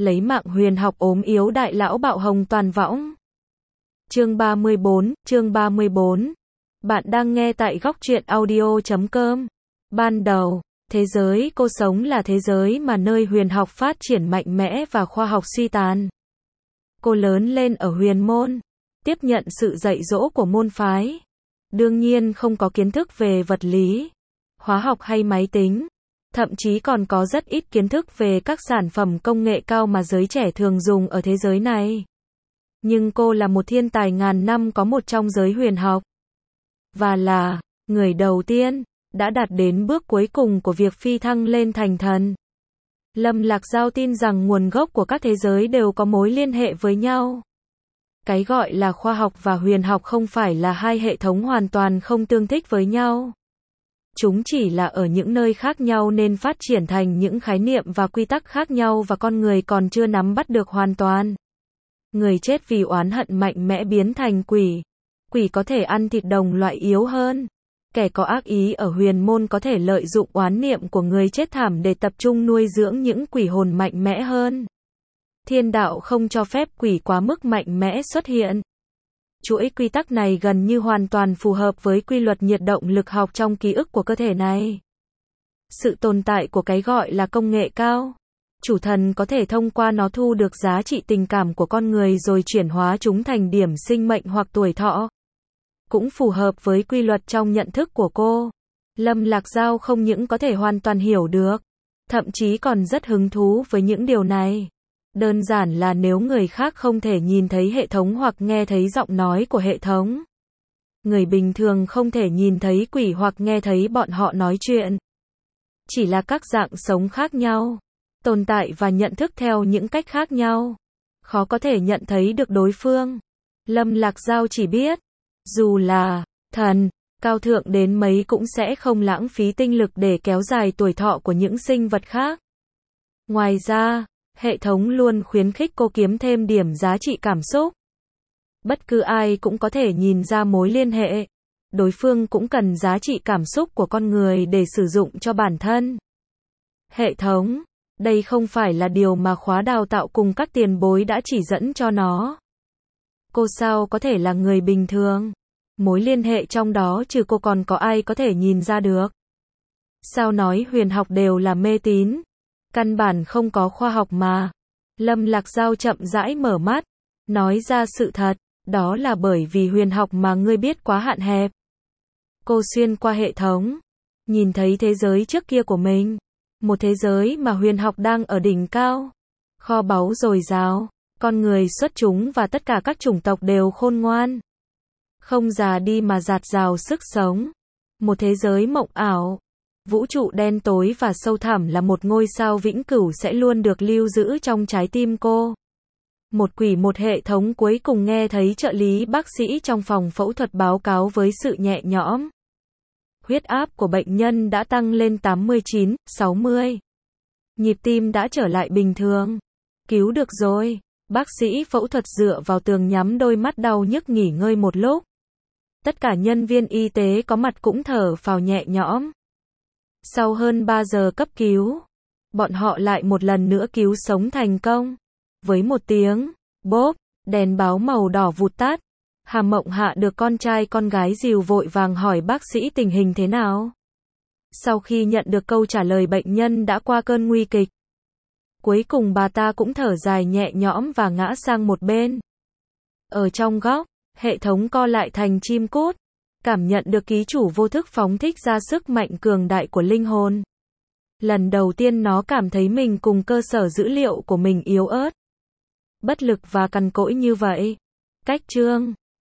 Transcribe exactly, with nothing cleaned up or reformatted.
lấy mạng huyền học ốm yếu đại lão bạo hồng toàn võng. Chương ba mươi bốn, chương ba mươi bốn. Bạn đang nghe tại góc truyện audio chấm com. Ban đầu, thế giới cô sống là thế giới mà nơi huyền học phát triển mạnh mẽ và khoa học suy tàn. Cô lớn lên ở huyền môn, tiếp nhận sự dạy dỗ của môn phái. Đương nhiên không có kiến thức về vật lý, hóa học hay máy tính. Thậm chí còn có rất ít kiến thức về các sản phẩm công nghệ cao mà giới trẻ thường dùng ở thế giới này. Nhưng cô là một thiên tài ngàn năm có một trong giới huyền học. Và là người đầu tiên đã đạt đến bước cuối cùng của việc phi thăng lên thành thần. Lâm Lạc Giao tin rằng nguồn gốc của các thế giới đều có mối liên hệ với nhau. Cái gọi là khoa học và huyền học không phải là hai hệ thống hoàn toàn không tương thích với nhau. Chúng chỉ là ở những nơi khác nhau nên phát triển thành những khái niệm và quy tắc khác nhau và con người còn chưa nắm bắt được hoàn toàn. Người chết vì oán hận mạnh mẽ biến thành quỷ. Quỷ có thể ăn thịt đồng loại yếu hơn. Kẻ có ác ý ở huyền môn có thể lợi dụng oán niệm của người chết thảm để tập trung nuôi dưỡng những quỷ hồn mạnh mẽ hơn. Thiên đạo không cho phép quỷ quá mức mạnh mẽ xuất hiện. Chuỗi quy tắc này gần như hoàn toàn phù hợp với quy luật nhiệt động lực học trong ký ức của cơ thể này. Sự tồn tại của cái gọi là công nghệ cao. Chủ thần có thể thông qua nó thu được giá trị tình cảm của con người rồi chuyển hóa chúng thành điểm sinh mệnh hoặc tuổi thọ. Cũng phù hợp với quy luật trong nhận thức của cô. Lâm Lạc Giao không những có thể hoàn toàn hiểu được, thậm chí còn rất hứng thú với những điều này. Đơn giản là nếu người khác không thể nhìn thấy hệ thống hoặc nghe thấy giọng nói của hệ thống. Người bình thường không thể nhìn thấy quỷ hoặc nghe thấy bọn họ nói chuyện. Chỉ là các dạng sống khác nhau, tồn tại và nhận thức theo những cách khác nhau. Khó có thể nhận thấy được đối phương. Lâm Lạc Giao chỉ biết, dù là thần, cao thượng đến mấy cũng sẽ không lãng phí tinh lực để kéo dài tuổi thọ của những sinh vật khác. Ngoài ra, hệ thống luôn khuyến khích cô kiếm thêm điểm giá trị cảm xúc. Bất cứ ai cũng có thể nhìn ra mối liên hệ. Đối phương cũng cần giá trị cảm xúc của con người để sử dụng cho bản thân. Hệ thống, đây không phải là điều mà khóa đào tạo cùng các tiền bối đã chỉ dẫn cho nó. Cô sao có thể là người bình thường? Mối liên hệ trong đó trừ cô còn có ai có thể nhìn ra được? Sao nói huyền học đều là mê tín? Căn bản không có khoa học mà. Lâm Lạc Giao chậm rãi mở mắt, nói ra sự thật, đó là bởi vì huyền học mà ngươi biết quá hạn hẹp. Cô xuyên qua hệ thống, nhìn thấy thế giới trước kia của mình, một thế giới mà huyền học đang ở đỉnh cao, kho báu dồi dào, con người xuất chúng và tất cả các chủng tộc đều khôn ngoan, không già đi mà dạt dào sức sống. Một thế giới mộng ảo. Vũ trụ đen tối và sâu thẳm là một ngôi sao vĩnh cửu sẽ luôn được lưu giữ trong trái tim cô. Một quỷ một hệ thống cuối cùng nghe thấy trợ lý bác sĩ trong phòng phẫu thuật báo cáo với sự nhẹ nhõm. Huyết áp của bệnh nhân đã tăng lên tám mươi chín, sáu mươi. Nhịp tim đã trở lại bình thường. Cứu được rồi. Bác sĩ phẫu thuật dựa vào tường nhắm đôi mắt đau nhức nghỉ ngơi một lúc. Tất cả nhân viên y tế có mặt cũng thở phào nhẹ nhõm. Sau hơn ba giờ cấp cứu, bọn họ lại một lần nữa cứu sống thành công. Với một tiếng, bốp, đèn báo màu đỏ vụt tắt. Hà Mộng Hạ được con trai con gái dìu vội vàng hỏi bác sĩ tình hình thế nào. Sau khi nhận được câu trả lời bệnh nhân đã qua cơn nguy kịch. Cuối cùng bà ta cũng thở dài nhẹ nhõm và ngã sang một bên. Ở trong góc, hệ thống co lại thành chim cút. Cảm nhận được ký chủ vô thức phóng thích ra sức mạnh cường đại của linh hồn. Lần đầu tiên nó cảm thấy mình cùng cơ sở dữ liệu của mình yếu ớt, bất lực và cằn cỗi như vậy. Cách chương